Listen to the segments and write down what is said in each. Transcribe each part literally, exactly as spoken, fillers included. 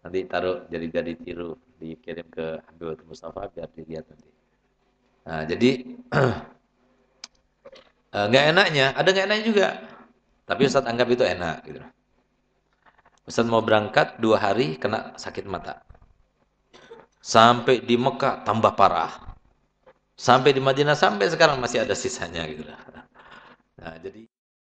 Nanti taruh jadi biar ditiru, dikirim ke Habib Mustafa biar dilihat nanti. Nah, jadi eh, nggak enaknya, ada nggak enaknya juga. Tapi Ustadz anggap itu enak gitu. Ustadz mau berangkat dua hari kena sakit mata. Sampai di Mekah tambah parah. Sampai di Madinah sampai sekarang masih ada sisanya gitu. Nah, jadi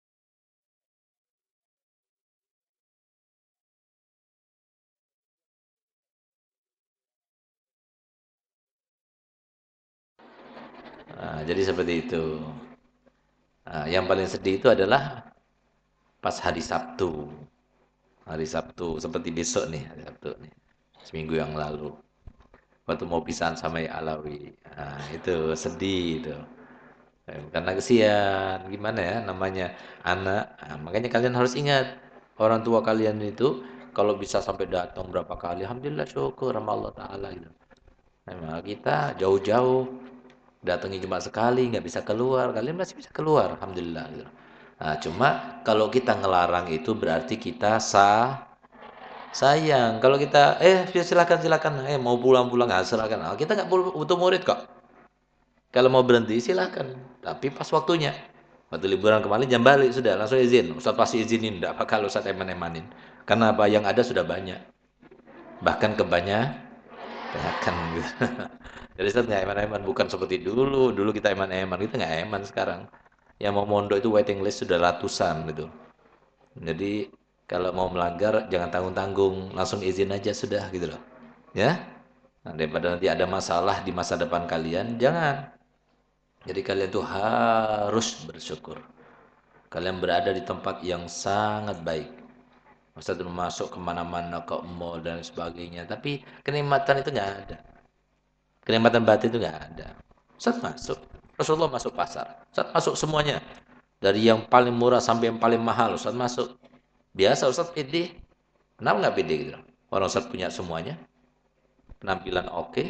nah, jadi seperti itu. Nah, yang paling sedih itu adalah pas hari Sabtu. Hari Sabtu seperti besok nih, hari Sabtu nih. Seminggu yang lalu. Waktu mau pisahan sama Ya Alawi. Nah, itu sedih itu. Eh, Karena kesian, gimana ya namanya anak. Nah, makanya kalian harus ingat orang tua kalian itu kalau bisa sampai datang berapa kali, alhamdulillah syukur sama Allah Taala gitu. Nah, kita jauh-jauh datangnya cuma sekali, nggak bisa keluar, kalian masih bisa keluar, alhamdulillah gitu. Nah, cuma kalau kita ngelarang itu berarti kita sah sayang. Kalau kita eh silakan silakan, eh mau pulang-pulang nggak silakan. Ah, kita nggak butuh murid kok. Kalau mau berhenti silakan, tapi pas waktunya. Waktu liburan kemarin jam balik sudah langsung izin. Ustaz pasti izinin, enggak bakal Ustaz eman-emanin. Karena apa yang ada sudah banyak. Bahkan kebanyakan banyakan gitu. Jadi Ustaz nggak eman-eman bukan seperti dulu. Dulu kita eman-eman, kita nggak eman sekarang. Yang mau mondok itu waiting list sudah ratusan gitu. Jadi kalau mau melanggar jangan tanggung-tanggung, langsung izin aja sudah gitu loh. Ya. Nah, daripada nanti ada masalah di masa depan kalian, jangan. Jadi kalian tuh harus bersyukur. Kalian berada di tempat yang sangat baik. Ustaz masuk kemana-mana, ke mall dan sebagainya. Tapi kenikmatan itu nggak ada. Kenikmatan batin itu nggak ada. Ustaz masuk. Rasulullah masuk pasar. Ustaz masuk semuanya. Dari yang paling murah sampai yang paling mahal. Ustaz masuk. Biasa Ustaz pede. Kenapa nggak pede gitu? Orang Ustaz punya semuanya. Penampilan oke.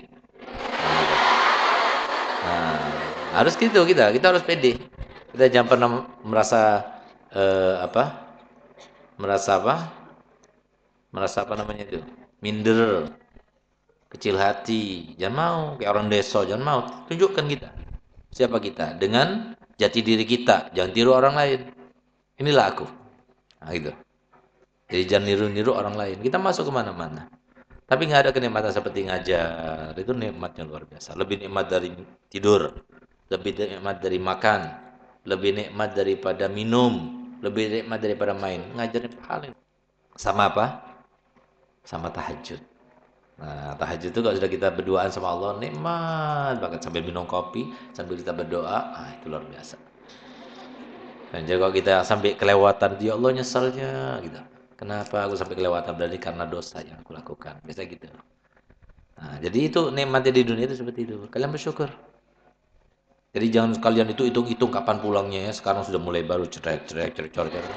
Nah, harus gitu kita. Kita harus pede. Kita jangan pernah merasa eh, apa? Merasa apa? Merasa apa namanya itu? Minder, kecil hati. Jangan mau kayak orang desa, jangan mau. Tunjukkan kita. Siapa kita? Dengan jati diri kita. Jangan tiru orang lain. Inilah aku. Nah, gitu. Jadi jangan niru-niru orang lain. Kita masuk kemana-mana. Tapi nggak ada kenikmatan seperti ngajar. Itu nikmatnya luar biasa. Lebih nikmat dari tidur. Lebih nikmat dari makan. Lebih nikmat daripada minum. Lebih nikmat daripada main. Ngajarin paling. Sama apa? Sama tahajud. Nah, tahajud itu kalau sudah kita berduaan sama Allah, nikmat banget sambil minum kopi, sambil kita berdoa, ah itu luar biasa. Dan jadi kalau kita sampai kelewatan, ya Allah nyesalnya gitu. Kenapa aku sampai kelewatan? Berarti karena dosa yang aku lakukan. Biasa gitu. Nah, jadi itu nikmatnya di dunia itu seperti itu. Kalian bersyukur. Jadi jangan kalian itu hitung-hitung kapan pulangnya ya. Sekarang sudah mulai baru cerek cerek cerek cerek. cerek.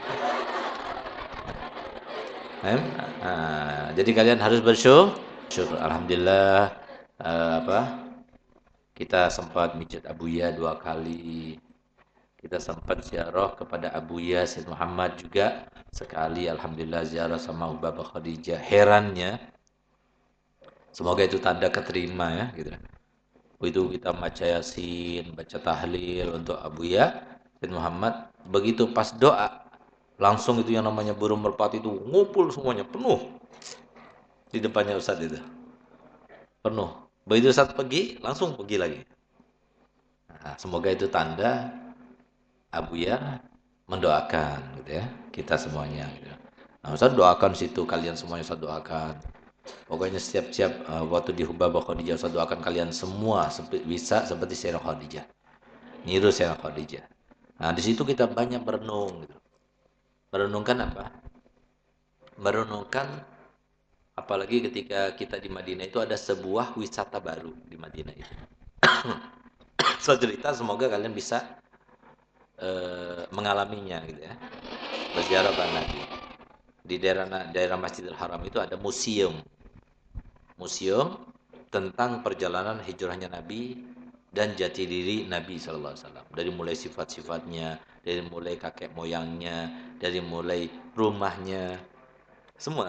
Eh? Nah, jadi kalian harus bersyukur. Syukur. Alhamdulillah eh, apa? Kita sempat mijit Abuya dua kali. Kita sempat ziarah kepada Abuya Said Muhammad juga sekali. Alhamdulillah ziarah sama Ubaba Khadijah. Herannya, semoga itu tanda keterima ya gitu. Itu kita baca Yasin, baca tahlil untuk Abuya Said Muhammad. Begitu pas doa, langsung itu yang namanya burung merpati itu ngumpul semuanya penuh di depannya Ustadz itu. Penuh. Begitu Ustadz pergi, langsung pergi lagi. Nah, semoga itu tanda Abuya mendoakan gitu ya kita semuanya gitu. Nah, Ustaz doakan situ kalian semuanya Ustaz doakan. Pokoknya setiap-setiap uh, waktu di Hubabah Khadijah Ustaz doakan kalian semua seperti bisa seperti Sayyidina Khadijah. Niru Sayyidina Khadijah. Nah, di situ kita banyak merenung gitu. Merenungkan apa? Merenungkan apalagi ketika kita di Madinah itu ada sebuah wisata baru di Madinah itu. Saya cerita semoga kalian bisa uh, mengalaminya gitu ya. Berziarah Nabi. Di daerah daerah Masjidil Haram itu ada museum. Museum tentang perjalanan hijrahnya Nabi dan jati diri Nabi sallallahu alaihi wasallam. Dari mulai sifat-sifatnya, dari mulai kakek moyangnya, dari mulai rumahnya, semua.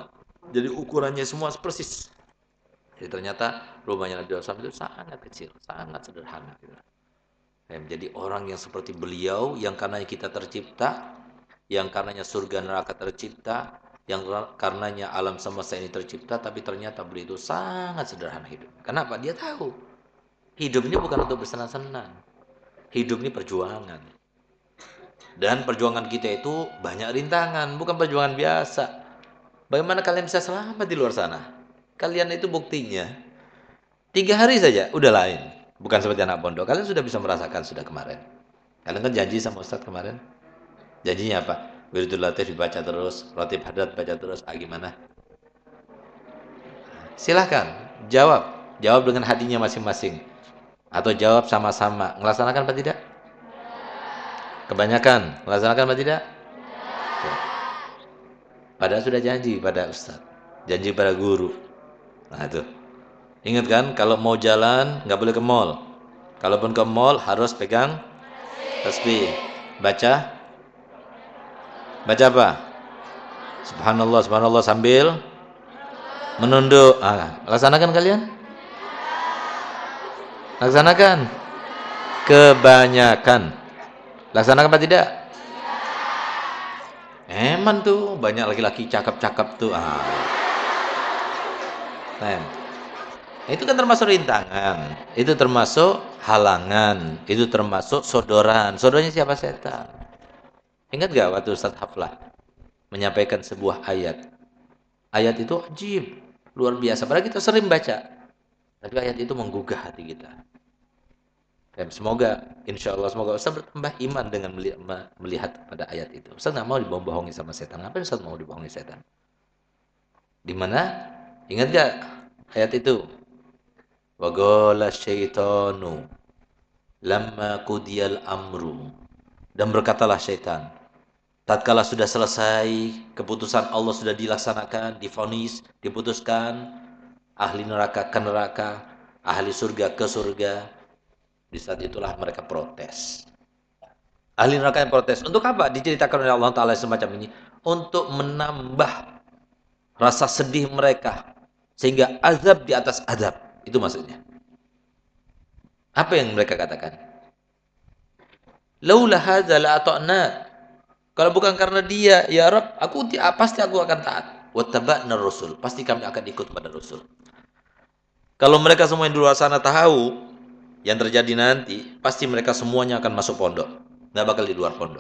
Jadi ukurannya semua persis. Jadi ternyata rumahnya Nabi shallallahu alaihi wasallam itu sangat kecil, sangat sederhana. Gitu. Jadi orang yang seperti beliau, yang karenanya kita tercipta, yang karenanya surga neraka tercipta, yang karenanya alam semesta ini tercipta, tapi ternyata beliau itu sangat sederhana hidup. Kenapa? Dia tahu hidup ini bukan untuk bersenang-senang. Hidup ini perjuangan. Dan perjuangan kita itu banyak rintangan, bukan perjuangan biasa. Bagaimana kalian bisa selamat di luar sana? Kalian itu buktinya. Tiga hari saja, udah lain. Bukan seperti anak pondok. Kalian sudah bisa merasakan sudah kemarin. Kalian kan janji sama Ustadz kemarin. Janjinya apa? Wiridul Latif dibaca terus, Ratib Haddad baca terus. Ah, gimana? Silahkan, jawab. Jawab dengan hatinya masing-masing. Atau jawab sama-sama. Melaksanakan apa tidak? Kebanyakan. Melaksanakan apa tidak? Padahal sudah janji pada Ustadz. Janji pada guru. Nah itu. Ingat kan, kalau mau jalan, nggak boleh ke mall. Kalaupun ke mall, harus pegang tasbih. Baca. Baca apa? Subhanallah, subhanallah sambil menunduk. Ah, laksanakan kalian? Laksanakan. Kebanyakan. Laksanakan apa tidak? Emang tuh banyak laki-laki cakep-cakep tuh. Ah. Nah, itu kan termasuk rintangan. Itu termasuk halangan. Itu termasuk sodoran. Sodornya siapa? Setan. Ingat gak waktu Ustaz Haflah menyampaikan sebuah ayat? Ayat itu ajib, luar biasa. Padahal kita sering baca. Tapi ayat itu menggugah hati kita. Dan semoga, insya Allah, semoga Ustaz bertambah iman dengan melihat pada ayat itu. Ustaz nggak mau dibohongi sama setan. Ngapain Ustaz mau dibohongi setan? Di mana? Ingat gak ayat itu? Wa qala syaitanu lamma qudiyal amru. Dan berkatalah syaitan, tatkala sudah selesai, keputusan Allah sudah dilaksanakan, divonis, diputuskan, ahli neraka ke neraka, ahli surga ke surga. Di saat itulah mereka protes. Ahli neraka yang protes. Untuk apa? Diceritakan oleh Allah Ta'ala semacam ini. Untuk menambah rasa sedih mereka. Sehingga azab di atas azab. Itu maksudnya. Apa yang mereka katakan? Laula hadza la ata'na. Kalau bukan karena dia, ya Rabb, aku pasti aku akan taat. Wattaba'na rasul. Pasti kami akan ikut pada Rasul. Kalau mereka semua yang di luar sana tahu yang terjadi nanti, pasti mereka semuanya akan masuk pondok. Nggak bakal di luar pondok.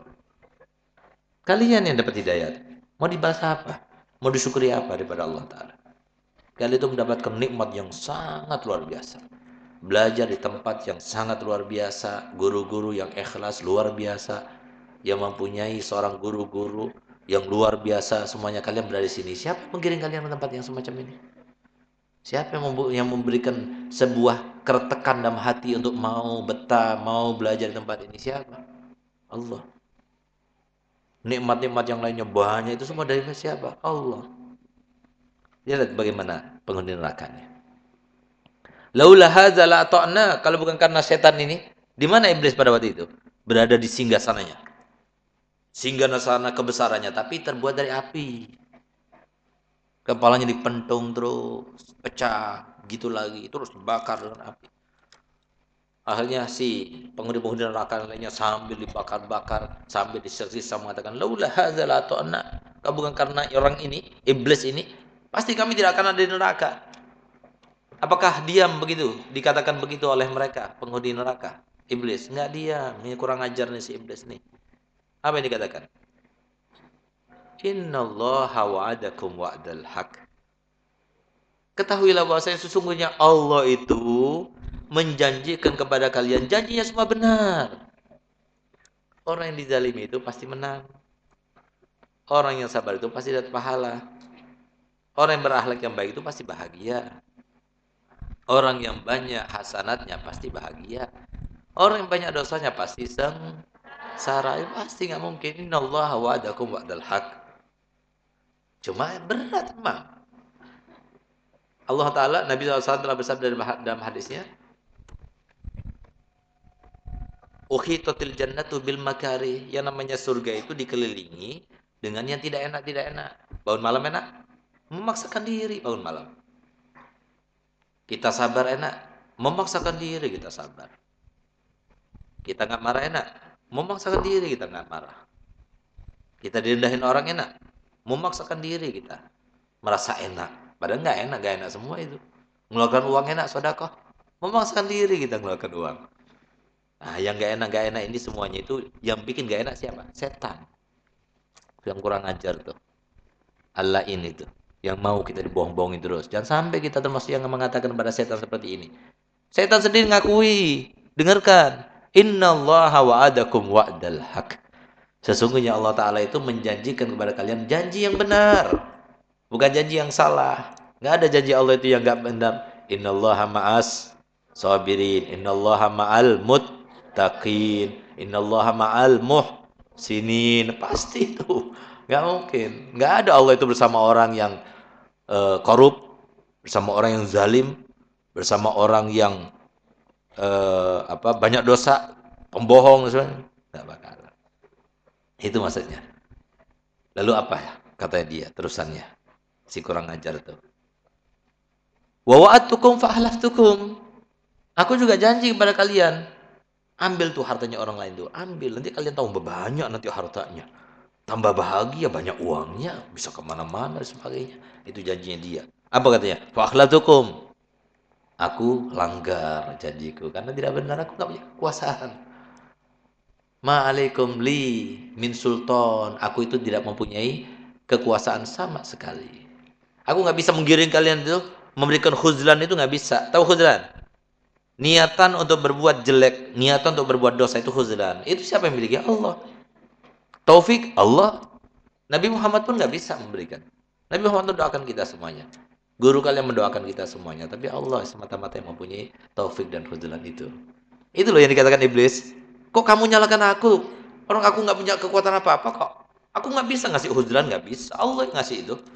Kalian yang dapat hidayat, mau dibalas apa? Mau disyukuri apa daripada Allah Ta'ala? Kalian itu mendapatkan nikmat yang sangat luar biasa. Belajar di tempat yang sangat luar biasa. Guru-guru yang ikhlas luar biasa. Yang mempunyai seorang guru-guru yang luar biasa. Semuanya kalian berada di sini. Siapa yang mengiring kalian ke tempat yang semacam ini? Siapa yang memberikan sebuah kertekan dalam hati untuk mau betah, mau belajar di tempat ini? Siapa? Allah. Nikmat-nikmat yang lainnya banyak, itu semua dari siapa? Allah. Lihat bagaimana penghuni nerakanya. Laula hadza la ta'na. Kalau bukan karena setan ini, di mana iblis pada waktu itu? Berada di singgasananya. Singgasana kebesarannya, tapi terbuat dari api. Kepalanya dipentung terus, pecah, gitu lagi, terus dibakar dengan api. Akhirnya si penghuni-penghuni neraka lainnya sambil dibakar-bakar, sambil disiksa mengatakan, laula hadza la ta'na. Kalau bukan karena orang ini, iblis ini, pasti kami tidak akan ada di neraka. Apakah diam begitu? Dikatakan begitu oleh mereka, penghuni neraka. Iblis, enggak diam. Ini kurang ajar nih si iblis nih. Apa yang dikatakan? Innallaha wa'adakum wa'dal haq. Ketahuilah bahwa saya sesungguhnya Allah itu menjanjikan kepada kalian janjinya semua benar. Orang yang dizalimi itu pasti menang. Orang yang sabar itu pasti dapat pahala. Orang yang berakhlak yang baik itu pasti bahagia. Orang yang banyak hasanatnya pasti bahagia. Orang yang banyak dosanya pasti sengsara. Pasti nggak mungkin. Innallaha wa'adakum wa'dal haq. Cuma berat memang. Allah Ta'ala, Nabi shallallahu alaihi wasallam telah bersabda dalam hadisnya, ukhitatil jannatu bil makari. Yang namanya surga itu dikelilingi dengan yang tidak enak-tidak enak. Bangun malam enak? Memaksakan diri bangun malam. Kita sabar enak, memaksakan diri kita sabar. Kita nggak marah enak, memaksakan diri kita nggak marah. Kita direndahin orang enak, memaksakan diri kita merasa enak. Padahal nggak enak, nggak enak semua itu. Mengeluarkan uang enak, sedekah, memaksakan diri kita mengeluarkan uang. Nah, yang nggak enak, nggak enak ini semuanya itu yang bikin nggak enak siapa? Setan. Yang kurang ajar tuh. Allah ini tuh. Yang mau kita dibohong-bohongin terus. Jangan sampai kita termasuk yang mengatakan kepada setan seperti ini. Setan sendiri ngakui. Dengarkan. Innallaha wa'adakum wa'dal haq. Sesungguhnya Allah Ta'ala itu menjanjikan kepada kalian janji yang benar. Bukan janji yang salah. Nggak ada janji Allah itu yang nggak benar. Innallaha ma'as sabirin. Innallaha ma'al muttaqin. Innallaha ma'al muhsinin. Pasti itu. Nggak mungkin. Nggak ada Allah itu bersama orang yang uh, korup, bersama orang yang zalim, bersama orang yang uh, apa banyak dosa, pembohong, sebenarnya nggak bakal. Itu maksudnya. Lalu apa ya kata dia terusannya? Si kurang ajar tuh. Wa wa'adtukum fa ahlaftukum. Aku juga janji kepada kalian. Ambil tuh hartanya orang lain tuh. Ambil. Nanti kalian tahu banyak nanti hartanya. Tambah bahagia, banyak uangnya. Bisa kemana-mana dan sebagainya. Itu janjinya dia. Apa katanya? Fa ahlaftukum. Aku langgar janjiku. Karena tidak benar aku gak punya kekuasaan. Ma'alaikum li min sultan. Aku itu tidak mempunyai kekuasaan sama sekali. Aku nggak bisa menggiring kalian itu, memberikan khuzlan itu nggak bisa. Tahu khuzlan? Niatan untuk berbuat jelek, niatan untuk berbuat dosa itu khuzlan. Itu siapa yang memiliki? Allah. Taufik Allah. Nabi Muhammad pun nggak bisa memberikan. Nabi Muhammad mendoakan kita semuanya. Guru kalian mendoakan kita semuanya. Tapi Allah semata-mata yang mempunyai taufik dan khuzlan itu. Itu loh yang dikatakan iblis. Kok kamu nyalakan aku? Orang aku nggak punya kekuatan apa-apa kok. Aku nggak bisa ngasih huzlan, nggak bisa. Allah yang ngasih itu.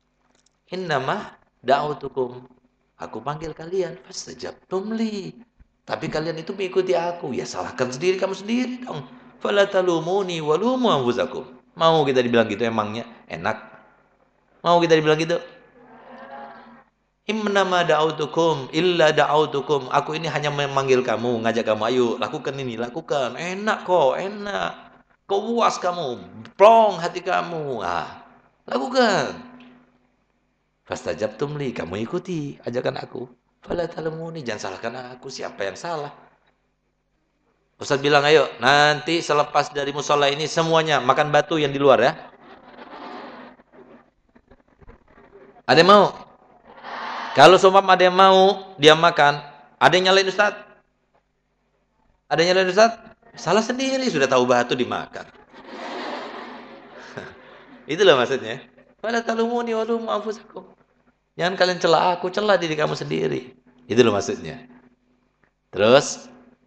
Innama da'utukum. Aku panggil kalian. Fastajabtum li. Tapi kalian itu mengikuti aku. Ya salahkan sendiri kamu sendiri dong. Fala talumuni walumu anfusakum. Mau kita dibilang gitu emangnya? Enak. Mau kita dibilang gitu? Innama da'autukum illa da'autukum. Aku ini hanya memanggil kamu, ngajak kamu, ayo lakukan ini, lakukan. Enak kok, enak. Kok puas kamu, plong hati kamu. Ah, lakukan. Fastajabtum li, kamu ikuti ajakan aku. Fala talumuni, jangan salahkan aku, siapa yang salah? Ustaz bilang, ayo nanti selepas dari musola ini semuanya makan batu yang di luar ya. Ada yang mau? Kalau seumpam ada yang mau, dia makan. Ada yang nyalain Ustaz? Ada yang nyalain Ustaz? Salah sendiri, sudah tahu batu dimakan. Itulah maksudnya. Fala talumuni walumu anfusakum. Jangan kalian celah aku, celah diri kamu sendiri. Itulah maksudnya. Terus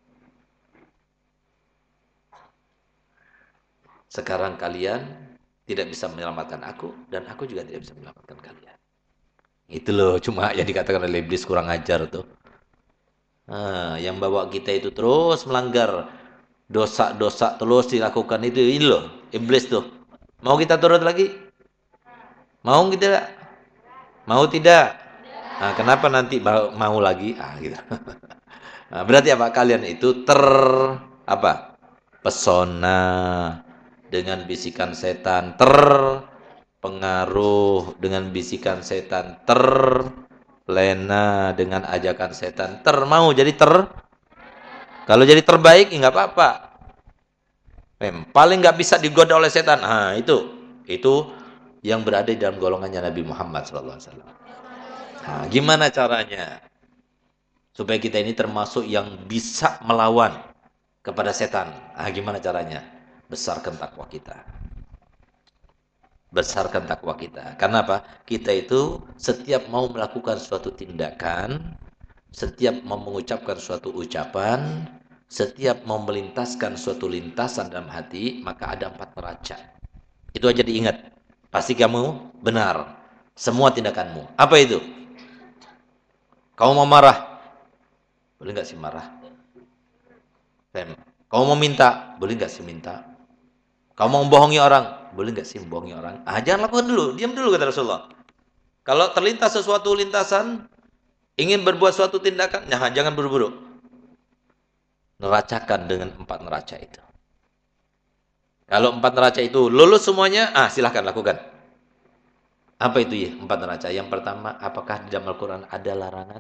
sekarang kalian tidak bisa menyelamatkan aku dan aku juga tidak bisa menyelamatkan kalian. Itu loh cuma yang dikatakan oleh iblis kurang ajar tuh. Nah, yang bawa kita itu terus melanggar dosa-dosa terus dilakukan itu ini loh iblis tuh. Mau kita turut lagi? Mau tidak? Mau tidak? Nah, kenapa nanti mau, mau lagi? Ah, gitu. Nah, berarti apa? Kalian itu ter apa? Pesona dengan bisikan setan, terpengaruh dengan bisikan setan, terlena dengan ajakan setan, ter mau jadi ter. Kalau jadi terbaik ya nggak apa-apa. Mem, paling nggak bisa digoda oleh setan. Nah, itu itu yang berada di dalam golongannya Nabi Muhammad shallallahu alaihi wasallam. Nah, gimana caranya supaya kita ini termasuk yang bisa melawan kepada setan? Nah, gimana caranya? Besarkan takwa kita. Besarkan takwa kita. Karena apa? Kita itu setiap mau melakukan suatu tindakan, setiap mau mengucapkan suatu ucapan, setiap mau melintaskan suatu lintasan dalam hati, maka ada empat neraca. Itu aja diingat. Pasti kamu benar. Semua tindakanmu. Apa itu? Kamu mau marah? Boleh nggak sih marah? Kamu mau minta? Boleh nggak sih minta? Kamu mau membohongi orang? Boleh nggak sih membohongi orang? Ah, jangan lakukan dulu. Diam dulu kata Rasulullah. Kalau terlintas sesuatu lintasan, ingin berbuat suatu tindakan, nah, jangan buru-buru. Neracakan dengan empat neraca itu. Kalau empat neraca itu lulus semuanya, ah silahkan lakukan. Apa itu ya empat neraca? Yang pertama, apakah di dalam Al-Quran ada larangan?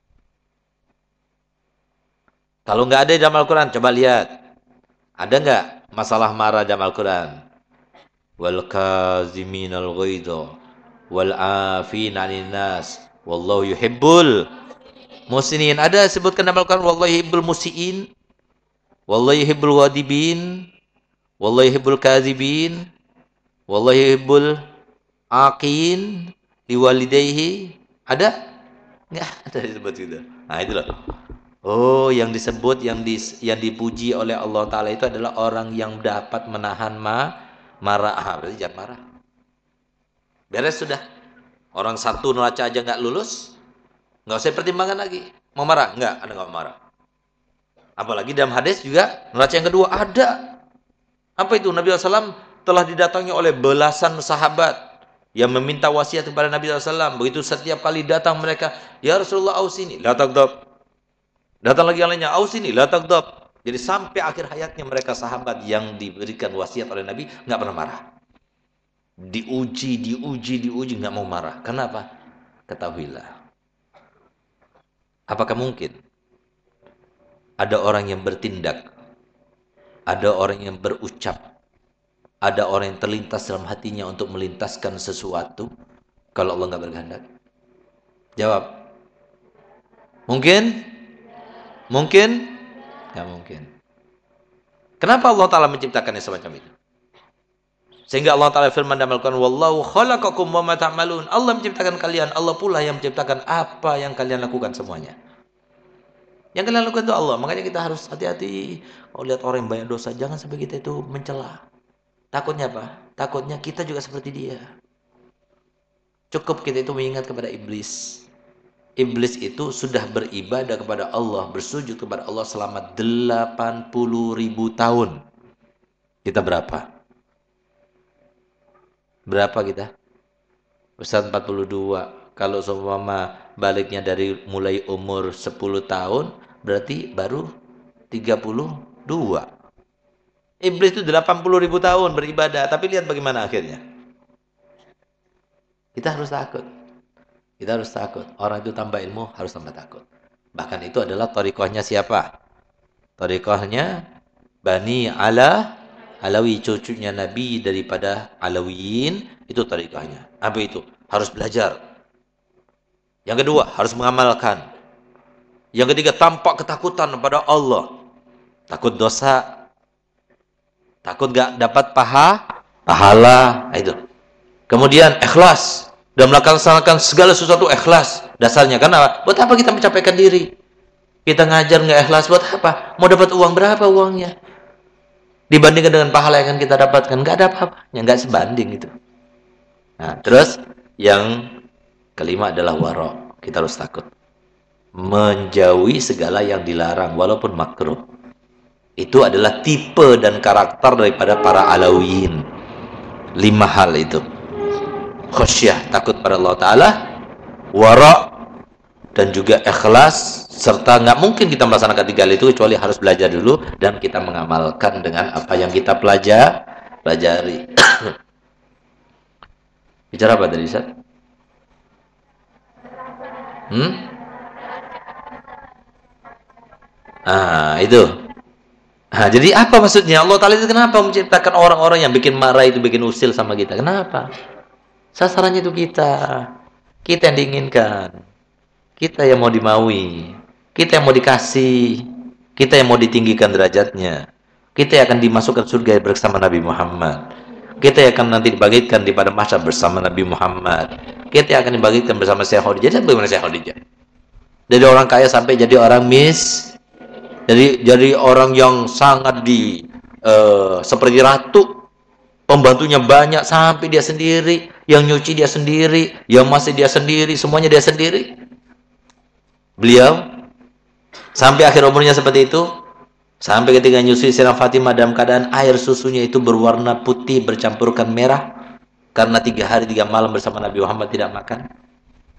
Kalau nggak ada di dalam Al-Quran, coba lihat. Ada nggak masalah marah dalam Al-Quran? Wal kaziminal ghaidha wal afina 'anil nas wallahu yuhibbul muhsinin. Ada sebutkan dalam Al-Quran wallahu yuhibbul musiin, wallahu yuhibbul ghadibin, wallahu yuhibbul kazibin, wallahu yuhibbul aqin liwalidayhi. Ada? Enggak ada disebut gitu. Nah, itu loh. Oh, yang disebut, yang di, yang dipuji oleh Allah Ta'ala itu adalah orang yang dapat menahan ma, marah. Ah, berarti jangan marah. Beres sudah. Orang satu neraca aja nggak lulus, nggak usah pertimbangan lagi. Mau marah? Nggak, Anda nggak marah. Apalagi dalam hadis juga, neraca yang kedua ada. Apa itu? Nabi shallallahu alaihi wasallam telah didatangi oleh belasan sahabat yang meminta wasiat kepada Nabi shallallahu alaihi wasallam. Begitu setiap kali datang mereka, ya Rasulullah ausini, la taghdab. Datang lagi yang lainnya, ausini, la taghdab. Jadi sampai akhir hayatnya mereka sahabat yang diberikan wasiat oleh Nabi nggak pernah marah. Diuji, diuji, diuji nggak mau marah. Kenapa? Ketahuilah. Apakah mungkin ada orang yang bertindak, ada orang yang berucap, ada orang yang terlintas dalam hatinya untuk melintaskan sesuatu kalau Allah nggak berkehendak? Jawab. Mungkin? Mungkin? Nggak mungkin. Kenapa Allah Ta'ala menciptakannya semacam itu? Sehingga Allah Ta'ala firman dalam Al-Quran, wallahu khalaqakum wa ma ta'malun. Allah menciptakan kalian, Allah pula yang menciptakan apa yang kalian lakukan semuanya. Yang kalian lakukan itu Allah. Makanya kita harus hati-hati. Kalau lihat orang yang banyak dosa, jangan sampai kita itu mencela. Takutnya apa? Takutnya kita juga seperti dia. Cukup kita itu mengingat kepada iblis. Iblis itu sudah beribadah kepada Allah, bersujud kepada Allah selama delapan puluh ribu tahun. Kita berapa? Berapa kita? Ustaz empat puluh dua. Kalau seumpama baliknya dari mulai umur sepuluh tahun, berarti baru tiga puluh dua. Iblis itu delapan puluh ribu tahun beribadah, tapi lihat bagaimana akhirnya. Kita harus takut. Kita harus takut. Orang itu tambah ilmu, harus tambah takut. Bahkan itu adalah thariqahnya siapa? Thariqahnya Bani Ala, Alawi, cucunya Nabi daripada Alawiyin. Itu thariqahnya. Apa itu? Harus belajar. Yang kedua, harus mengamalkan. Yang ketiga, tampak ketakutan kepada Allah. Takut dosa. Takut gak dapat paha, pahala. Nah, itu. Kemudian ikhlas. Dan melaksanakan segala sesuatu ikhlas. Dasarnya karena buat apa kita mencapaikan diri? Kita ngajar nggak ikhlas buat apa? Mau dapat uang berapa uangnya? Dibandingkan dengan pahala yang akan kita dapatkan, nggak ada apa-apanya, nggak sebanding itu. Nah, terus yang kelima adalah wara'. Kita harus takut. Menjauhi segala yang dilarang walaupun makruh. Itu adalah tipe dan karakter daripada para Alawiyin. Lima hal itu. Khasyah, takut pada Allah Ta'ala, wara' dan juga ikhlas, serta nggak mungkin kita melaksanakan tiga hal itu kecuali harus belajar dulu dan kita mengamalkan dengan apa yang kita pelajar, pelajari. Bicara apa tadi, Ustaz? Hmm? Ah, itu. Nah, jadi apa maksudnya? Allah Ta'ala itu kenapa menciptakan orang-orang yang bikin marah itu, bikin usil sama kita? Kenapa? Sasarannya itu kita. Kita yang diinginkan. Kita yang mau dimaui. Kita yang mau dikasih. Kita yang mau ditinggikan derajatnya. Kita yang akan dimasukkan surga bersama Nabi Muhammad. Kita yang akan nanti dibagikan di pada mahsyar bersama Nabi Muhammad. Kita yang akan dibagikan bersama Syekh Khadijah. Jadi bagaimana Syekh Khadijah? Dari orang kaya sampai jadi orang mis. Jadi jadi orang yang sangat di uh, seperti ratu. Pembantunya banyak sampai dia sendiri, yang nyuci dia sendiri, yang masih dia sendiri, semuanya dia sendiri. Beliau sampai akhir umurnya seperti itu, sampai ketika nyuci Sayyidah Fatimah dalam keadaan air susunya itu berwarna putih bercampurkan merah karena tiga hari tiga malam bersama Nabi Muhammad tidak makan.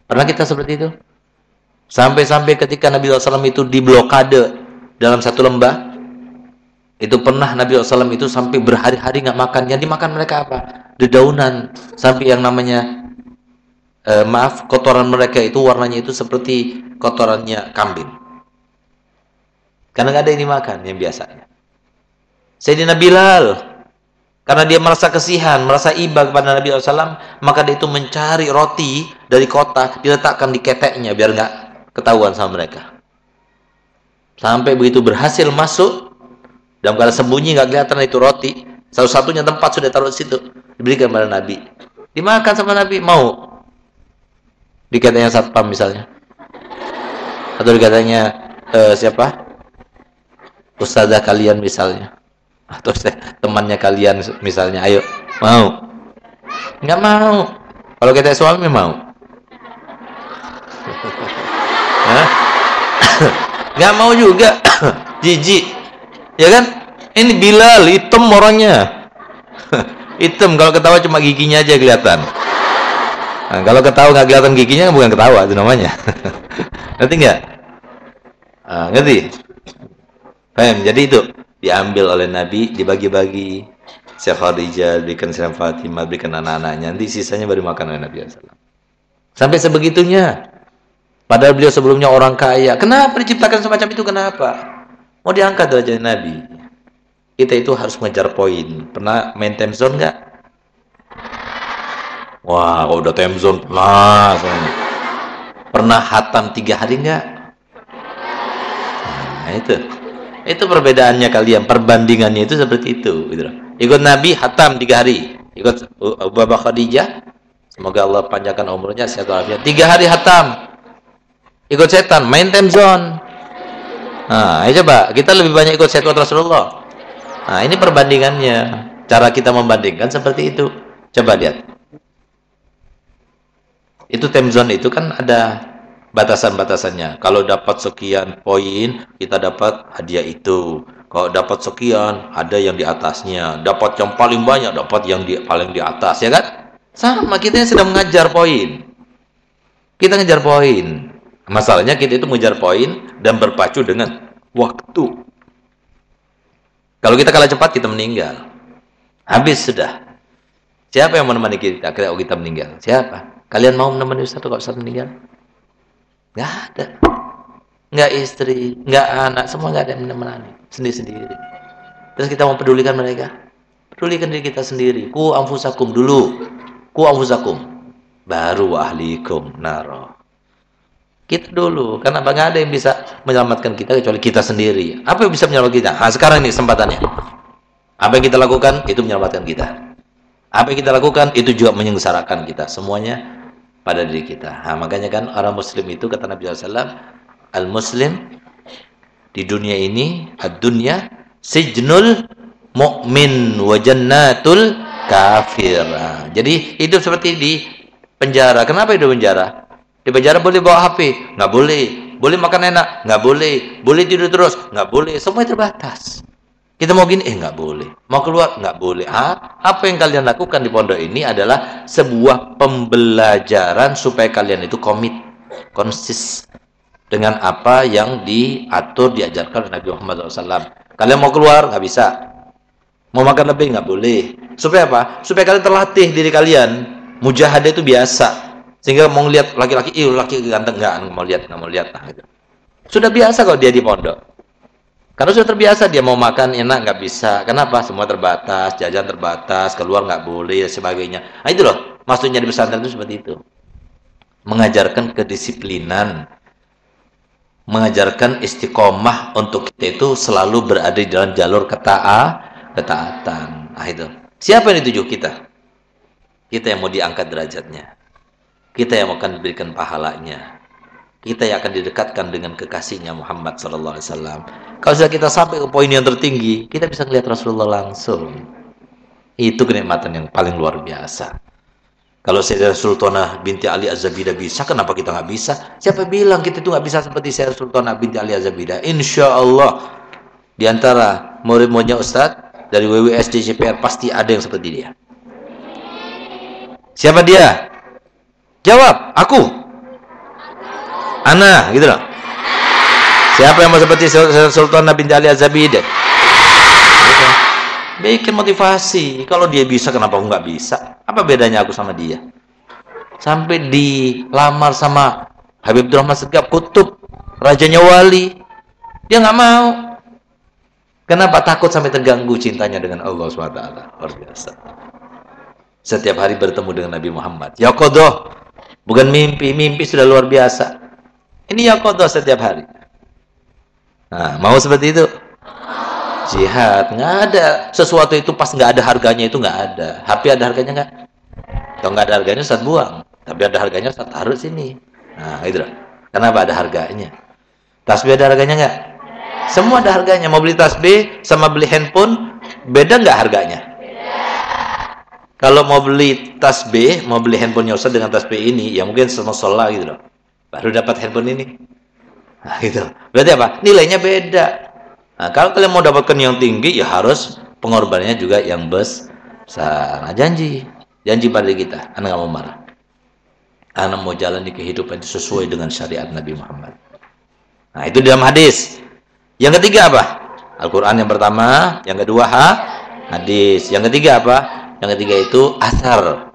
Pernah kita seperti itu? Sampai-sampai ketika Nabi shallallahu alaihi wasallam itu diblokade dalam satu lembah, itu pernah Nabi shallallahu alaihi wasallam itu sampai berhari-hari nggak makan. Yang dimakan mereka apa? Dedaunan. Sampai yang namanya eh, maaf, kotoran mereka itu warnanya itu seperti kotorannya kambing. Karena nggak ada yang dimakan yang biasanya. Sayyidina Bilal, karena dia merasa kesihan, merasa iba kepada Nabi shallallahu alaihi wasallam, maka dia itu mencari roti dari kota, diletakkan di keteknya biar nggak ketahuan sama mereka. Sampai begitu berhasil masuk, dalam keadaan sembunyi, nggak kelihatan itu roti, satu-satunya tempat sudah taruh di situ, diberikan kepada Nabi. Dimakan sama Nabi, mau? Di keteknya satpam misalnya, atau di keteknya uh, siapa? Ustazah kalian misalnya, atau temannya kalian misalnya, ayo, mau? Nggak mau. Kalau kita suami mau? Nggak mau juga. Jijik, ya kan? Ini Bilal, hitam orangnya. Hitam, kalau ketawa cuma giginya aja kelihatan. Nah, kalau ketawa nggak kelihatan giginya, bukan ketawa itu namanya. Ngerti nggak? Nah, ngerti? Paham? Jadi itu diambil oleh Nabi, dibagi-bagi. Syekh Khadijah berikan Syekh Fatimah, berikan anak-anaknya, nanti sisanya baru makan oleh Nabi shallallahu alaihi wasallam. Sampai sebegitunya. Padahal beliau sebelumnya orang kaya. Kenapa diciptakan semacam itu? Kenapa? Mau diangkat derajat Nabi. Kita itu harus mengejar poin. Pernah main time zone nggak? Wah, kalau udah time zone pernah. Pernah hatam tiga hari nggak? Nah, itu. Itu perbedaannya kalian, perbandingannya itu seperti itu, gitu. Ikut Nabi hatam tiga hari, ikut Abu Bakar Khadijah, semoga Allah panjangkan umurnya, sehat walafiat, tiga hari hatam. Ikut setan, main time zone. Nah, ayo coba, kita lebih banyak ikut setan Rasulullah. Nah, ini perbandingannya, cara kita membandingkan seperti itu. Coba lihat. Itu time zone itu kan ada batasan-batasannya. Kalau dapat sekian poin, kita dapat hadiah itu. Kalau dapat sekian, ada yang di atasnya. Dapat yang paling banyak, dapat yang di, paling di atas, ya kan? Sama, kita yang sedang mengajar poin. Kita ngejar poin. Masalahnya kita itu mengejar poin dan berpacu dengan waktu. Kalau kita kalah cepat, kita meninggal. Habis sudah. Siapa yang menemani kita kalau kita meninggal? Siapa? Kalian mau menemani Ustaz kalau Ustaz meninggal? Nggak ada. Nggak istri, nggak anak, semua nggak ada yang menemani, sendiri-sendiri. Terus kita mau pedulikan mereka? Pedulikan diri kita sendiri. Ku anfusakum dulu. Ku anfusakum. Baru ahlikum naro. Kita dulu. Karena nggak ada yang bisa menyelamatkan kita kecuali kita sendiri. Apa yang bisa menyelamatkan kita? Nah, sekarang ini kesempatannya. Apa yang kita lakukan, itu menyelamatkan kita. Apa yang kita lakukan, itu juga menyengsarakan kita. Semuanya pada diri kita. Nah, makanya kan orang muslim itu kata Nabi shallallahu alaihi wasallam, al-muslim di dunia ini, ad-dunya sijnul mu'min wa jannatul kafir. Nah, jadi hidup seperti di penjara. Kenapa hidup penjara? Di penjara boleh bawa H P? Nggak boleh. Boleh makan enak? Nggak boleh. Boleh tidur terus? Nggak boleh. Semua terbatas. Kita mau gini, eh nggak boleh. Mau keluar, nggak boleh. Ah, apa yang kalian lakukan di pondok ini adalah sebuah pembelajaran supaya kalian itu komit, konsis dengan apa yang diatur, diajarkan oleh Nabi Muhammad shallallahu alaihi wasallam. Kalian mau keluar, nggak bisa. Mau makan lebih, nggak boleh. Supaya apa? Supaya kalian terlatih diri kalian. Mujahadah itu biasa. Sehingga mau lihat laki-laki, ih laki ganteng, nggak mau lihat, nggak mau lihat. Nah, gitu. Sudah biasa kalau dia di pondok. Karena sudah terbiasa, dia mau makan enak nggak bisa. Kenapa? Semua terbatas, jajan terbatas, keluar nggak boleh, dan sebagainya. Nah itu loh, maksudnya di pesantren itu seperti itu. Mengajarkan kedisiplinan, mengajarkan istiqomah untuk kita itu selalu berada di dalam jalur ketaat, ketaatan. Nah itu. Siapa yang dituju? Kita. Kita yang mau diangkat derajatnya. Kita yang akan diberikan pahalanya. Kita yang akan didekatkan dengan kekasihnya Muhammad sallallahu alaihi wasallam. Kalau sudah kita sampai ke poin yang tertinggi, kita bisa melihat Rasulullah langsung. Itu kenikmatan yang paling luar biasa. Kalau Sayyidah Sultanah binti Ali Az-Zabidah bisa, kenapa kita nggak bisa? Siapa bilang kita itu nggak bisa seperti Sayyidah Sultanah binti Ali Az-Zabidah? Insya Allah di antara murid-muridnya Ustadz dari W W S D C P R pasti ada yang seperti dia. Siapa dia? Jawab, aku. Ana, gitu loh. Siapa yang mau seperti Sultan Binti Ali Az-Zabid? Gitu. Bikin motivasi. Kalau dia bisa, kenapa aku nggak bisa? Apa bedanya aku sama dia? Sampai dilamar sama Habib Abdurrahman Segaf Kutub, rajanya wali. Dia nggak mau. Kenapa? Takut sampai terganggu cintanya dengan Allah subhanahu wa taala. Luar biasa. Setiap hari bertemu dengan Nabi Muhammad. Ya qadha. Bukan mimpi. Mimpi sudah luar biasa. Ini ya qadha setiap hari. Nah, mau seperti itu? Jihad. Nggak ada. Sesuatu itu pas nggak ada harganya itu nggak ada. H P ada harganya nggak? Kalau nggak ada harganya, Ustaz buang. Tapi ada harganya, Ustaz taruh sini. Nah, itu loh. Kenapa ada harganya? Tasbih ada harganya nggak? Semua ada harganya. Mau beli tasbih sama beli handphone, beda nggak harganya? Kalau mau beli tasbih, mau beli handphonenya Ustaz dengan tasbih ini, ya mungkin semua sholat gitu loh. Baru dapat handphone ini. Nah, gitu. Berarti apa? Nilainya beda. Nah, kalau kalian mau dapatkan yang tinggi, ya harus pengorbanannya juga yang besar. Nah, janji. Janji pada kita. Anak nggak mau marah. Anak mau jalan di kehidupan itu sesuai dengan syariat Nabi Muhammad. Nah, itu dalam hadis. Yang ketiga apa? Al-Quran yang pertama. Yang kedua, ha? Hadis. Yang ketiga apa? Yang ketiga itu asar.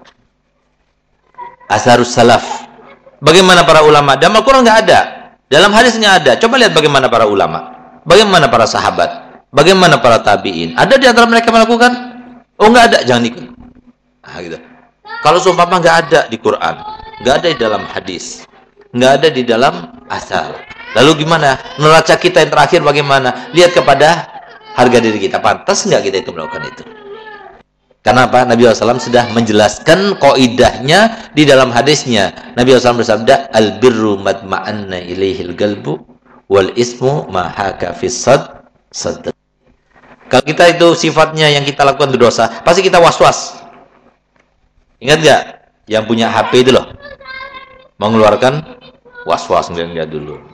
Asarus salaf. Bagaimana para ulama? Dalam Al-Quran nggak ada. Dalam hadisnya ada. Coba lihat bagaimana para ulama. Bagaimana para sahabat. Bagaimana para tabi'in. Ada di antara mereka melakukan? Oh nggak ada. Jangan ikut. Nah, gitu. Kalau seumpama nggak ada di Quran. Nggak ada di dalam hadis. Nggak ada di dalam asar. Lalu gimana? Neraca kita yang terakhir bagaimana? Lihat kepada harga diri kita. Pantas nggak kita itu melakukan itu? Karena apa? Nabi shallallahu alaihi wasallam sudah menjelaskan kaidahnya di dalam hadisnya. Nabi shallallahu alaihi wasallam bersabda, "Al-birru madma'anna ilaihil qalbu wal ismu ma haka fis sadr." Kalau kita itu sifatnya yang kita lakukan itu dosa, pasti kita was-was. Ingat nggak? Yang punya H P itu loh, mengeluarkan was-was enggak dulu.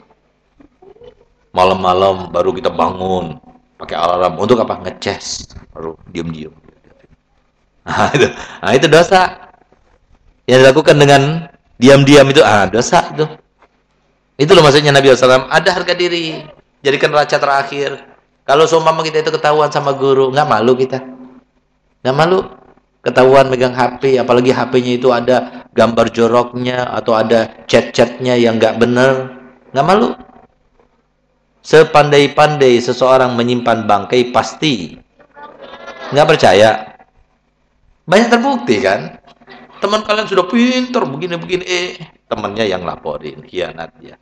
Malam-malam baru kita bangun, pakai alarm untuk apa? Ngeces, baru diam-diam. Nah itu, nah itu dosa yang dilakukan dengan diam-diam itu, ah dosa itu. Itu loh maksudnya Nabi shallallahu alaihi wasallam, ada harga diri, jadikan raca terakhir. Kalau seumpama kita itu ketahuan sama guru, nggak malu kita, nggak malu ketahuan megang H P, apalagi H P-nya itu ada gambar joroknya atau ada chat-chatnya yang nggak bener, nggak malu. Sepandai-pandai seseorang menyimpan bangkai pasti nggak percaya. Banyak terbukti kan? Teman kalian sudah pintar begini-begini, eh temannya yang laporin, khianat ya.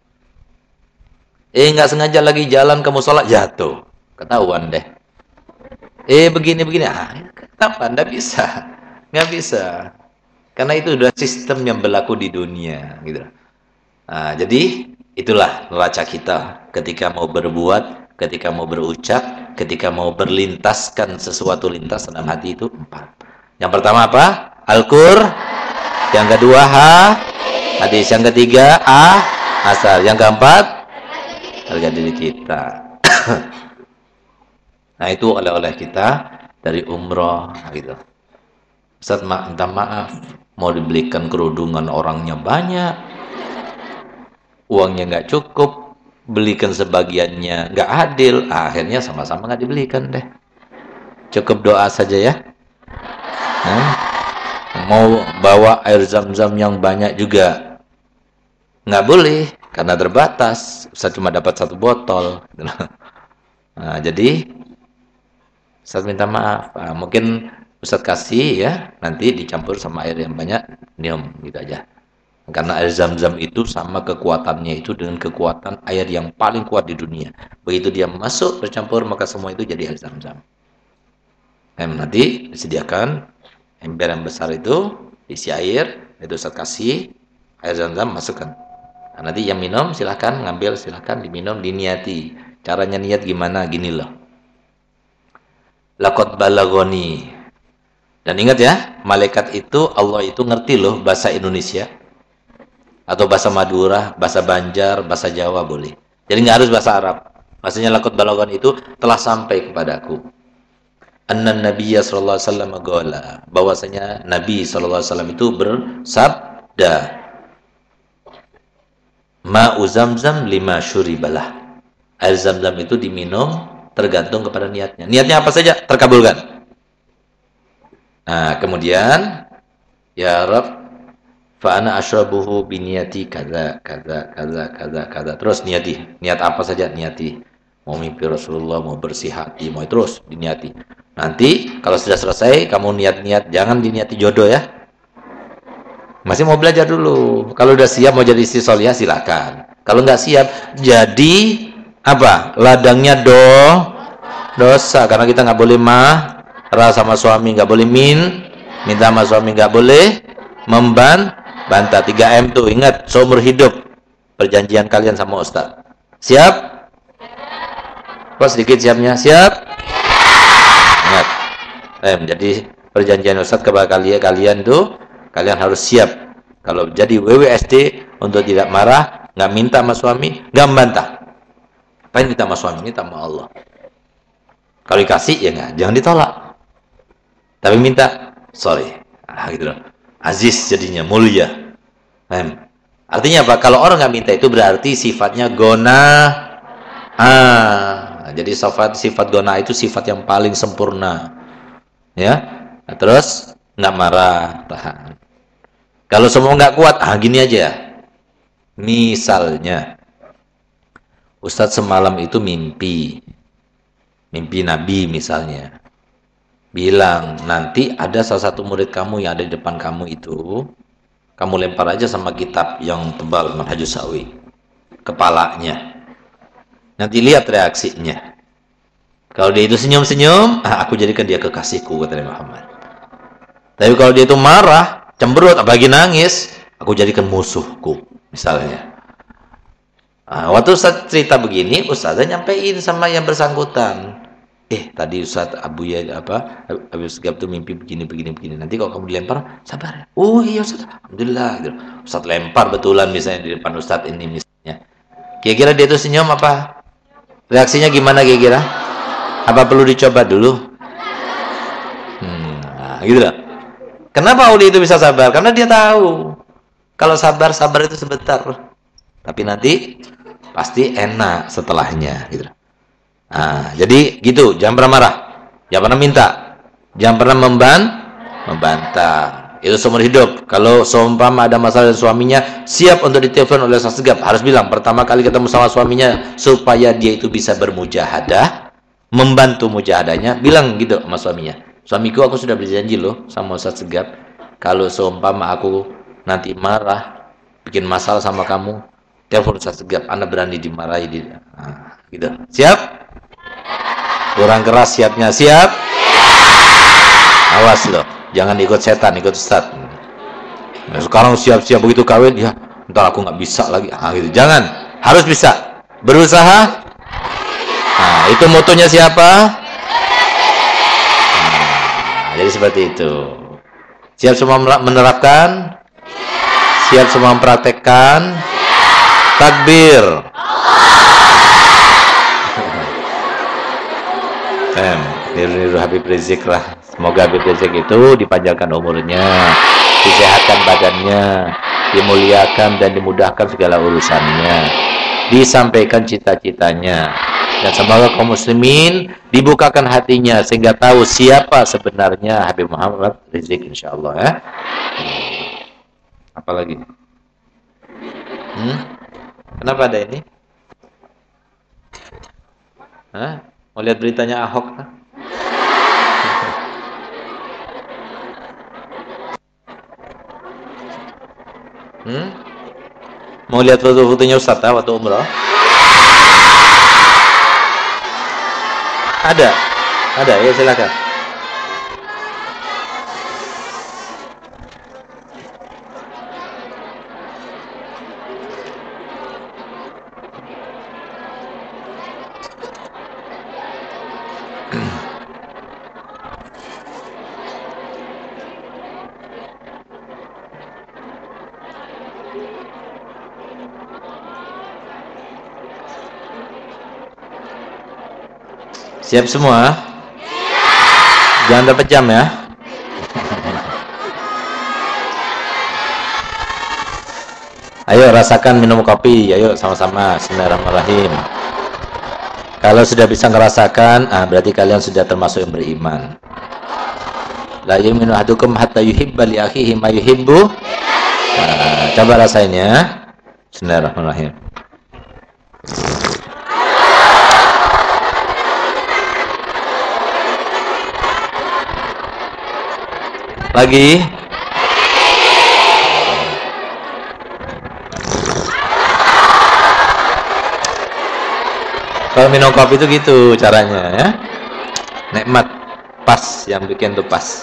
Eh nggak sengaja lagi jalan ke musola jatuh, ketahuan deh. Eh begini-begini, ah kapan? Nggak bisa, nggak bisa. Karena itu udah sistem yang berlaku di dunia, gitu. Nah, jadi itulah neraca kita ketika mau berbuat, ketika mau berucap, ketika mau berlintaskan sesuatu lintas dalam hati itu empat. Yang pertama apa? Al-Qur. Yang kedua ha, hadis. Yang ketiga a, asal. Yang keempat harga diri kita. Nah itu oleh-oleh kita dari umroh gitu. Ustaz minta maaf, mau dibelikan kerudungan orangnya banyak, uangnya nggak cukup, belikan sebagiannya nggak adil, akhirnya sama-sama nggak dibelikan deh. Cukup doa saja ya. Nah, mau bawa air zam-zam yang banyak juga nggak boleh karena terbatas. Ustaz cuma dapat satu botol. Nah, jadi Ustaz minta maaf. Nah, mungkin Ustaz kasih ya, nanti dicampur sama air yang banyak, minum gitu aja. Karena air zam-zam itu sama kekuatannya itu dengan kekuatan air yang paling kuat di dunia. Begitu dia masuk bercampur maka semua itu jadi air zam-zam. Nah, nanti disediakan ember yang besar itu isi air, itu Ustaz kasih air zam-zam, masukkan. Nah, nanti yang minum silahkan ngambil, silahkan diminum, diniati. Caranya niat gimana? Gini loh. Laqad balagoni. Dan ingat ya, malaikat itu Allah itu ngerti loh bahasa Indonesia atau bahasa Madura, bahasa Banjar, bahasa Jawa boleh. Jadi nggak harus bahasa Arab. Maksudnya laqad balagoni itu telah sampai kepadaku. Anna Nabiyya sallallahu alaihi wasallam qala, bahwasanya Nabi sallallahu alaihi wasallam itu bersabda, Ma'u zamzam lima syuribalah. Air zam-zam itu diminum tergantung kepada niatnya. Niatnya apa saja terkabulkan. Nah, kemudian ya Rabb, fa ana asyrabuhu bi niyati kaza kaza kaza kaza kaza. Terus niati. Niat apa saja niati. Mau mimpi Rasulullah, mau bersih hati, mau terus diniati. Nanti kalau sudah selesai kamu niat-niat, jangan diniati jodoh ya. Masih mau belajar dulu. Kalau udah siap mau jadi istri solihah silakan. Kalau nggak siap jadi apa? Ladangnya do dosa karena kita nggak boleh marah sama suami, nggak boleh min minta sama suami, nggak boleh memban bantah. Tiga M tuh ingat seumur hidup perjanjian kalian sama Ustaz. Siap? Pas sedikit siapnya siap? Ingat. Eh, jadi perjanjian Ustaz kepada kalian kalian tuh kalian harus siap. Kalau jadi W W S D untuk tidak marah, nggak minta sama suami, nggak membantah. Apain minta sama suami? Minta sama Allah. Kalau dikasih ya nggak, jangan ditolak. Tapi minta, sorry, ah, gitu loh. Aziz jadinya mulia. Em. Artinya apa? Kalau orang nggak minta itu berarti sifatnya gona. Ah, jadi sifat sifat gona itu sifat yang paling sempurna. Ya, nah, terus nggak marah, tahan. Kalau semua nggak kuat, ah gini aja. Misalnya, Ustadz semalam itu mimpi, mimpi Nabi misalnya, bilang nanti ada salah satu murid kamu yang ada di depan kamu itu, kamu lempar aja sama kitab yang tebal Manhajus Sawi, kepalanya. Nanti lihat reaksinya. Kalau dia itu senyum-senyum, ah, aku jadikan dia kekasihku, kata Nabi Muhammad. Tapi kalau dia itu marah, cemberut, apalagi nangis, aku jadikan musuhku, misalnya. Nah, waktu Ustaz cerita begini, Ustazah nyampein sama yang bersangkutan. Eh, tadi Ustaz Abu ya apa? Abu Segap tuh mimpi begini, begini, begini. Nanti kalau kamu dilempar, sabar ya. Oh iya Ustaz, alhamdulillah. Gitu. Ustaz lempar betulan misalnya di depan Ustaz ini misalnya. Kira-kira dia itu senyum apa? Reaksinya gimana kira-kira? Apa perlu dicoba dulu? Hmm, nah, gitu lah. Kenapa Uli itu bisa sabar? Karena dia tahu kalau sabar, sabar itu sebentar, tapi nanti pasti enak setelahnya gitu. Nah, jadi gitu, jangan pernah marah, jangan pernah minta, jangan pernah memban membantah. Itu seumur hidup. Kalau seumpama ada masalah dengan suaminya, siap untuk ditelepon oleh Ustaz Segap, harus bilang pertama kali ketemu sama suaminya supaya dia itu bisa bermujahadah, membantu mujahadahnya, bilang gitu sama suaminya. Suamiku, aku sudah berjanji loh sama Ustaz Segap, kalau seumpama aku nanti marah, bikin masalah sama kamu, telepon Ustaz Segap, Anda berani dimarahi di, nah, gitu. Siap? Kurang keras siapnya, siap? Awas loh, jangan ikut setan, ikut Ustaz. Nah, sekarang siap-siap begitu kawin, ya, ntar aku nggak bisa lagi, ah, gitu. Jangan, harus bisa, berusaha. Nah, itu motonya siapa? Jadi seperti itu. Siap semua menerapkan? Siap semua mempraktekkan? Takbir. Em, niru-niru Habib Rizik lah. Semoga Habib Rizik itu dipanjangkan umurnya, disehatkan badannya, dimuliakan dan dimudahkan segala urusannya, disampaikan cita-citanya. Dan semoga kaum muslimin dibukakan hatinya sehingga tahu siapa sebenarnya Habib Muhammad Rizik insyaallah ya. Apalagi? Hmm? Kenapa ada ini? Hah? Mau lihat beritanya Ahok? Hmm? Mau lihat foto-fotonya Ustaz waktu umrah? Ada, ada ya silakan. Siap semua? Jangan dapat jam ya. Ayo Ayo rasakan minum kopi. Ayo sama-sama. Bismillahirrahmanirrahim. Kalau sudah bisa ngerasakan, ah, berarti kalian sudah termasuk yang beriman. La yu'minu ahadukum hatta yuhibba li akhihi ma yuhibbu. Nah, coba rasain ya. Bismillahirrahmanirrahim. Lagi. Kalau minum kopi itu gitu caranya ya. Nikmat, pas, yang bikin tuh pas.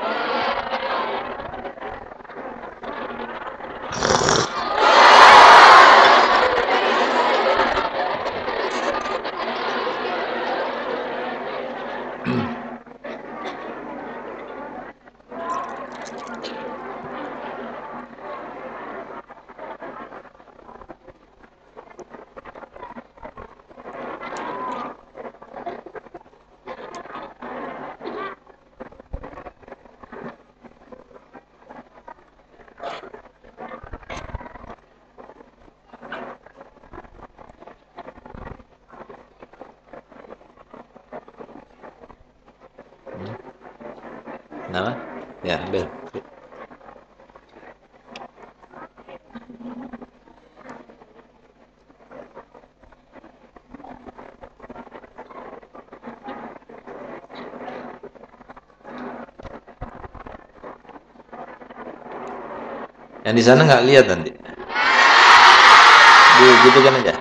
Kenapa? Ya, ambil. Yang di sana nggak lihat nanti. Di, gitu kan aja.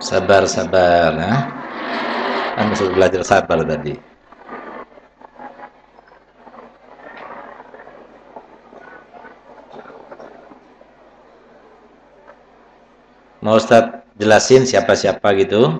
Sabar, sabar, nah. Kan sudah belajar sabar tadi. Mau Ustaz jelasin siapa-siapa gitu?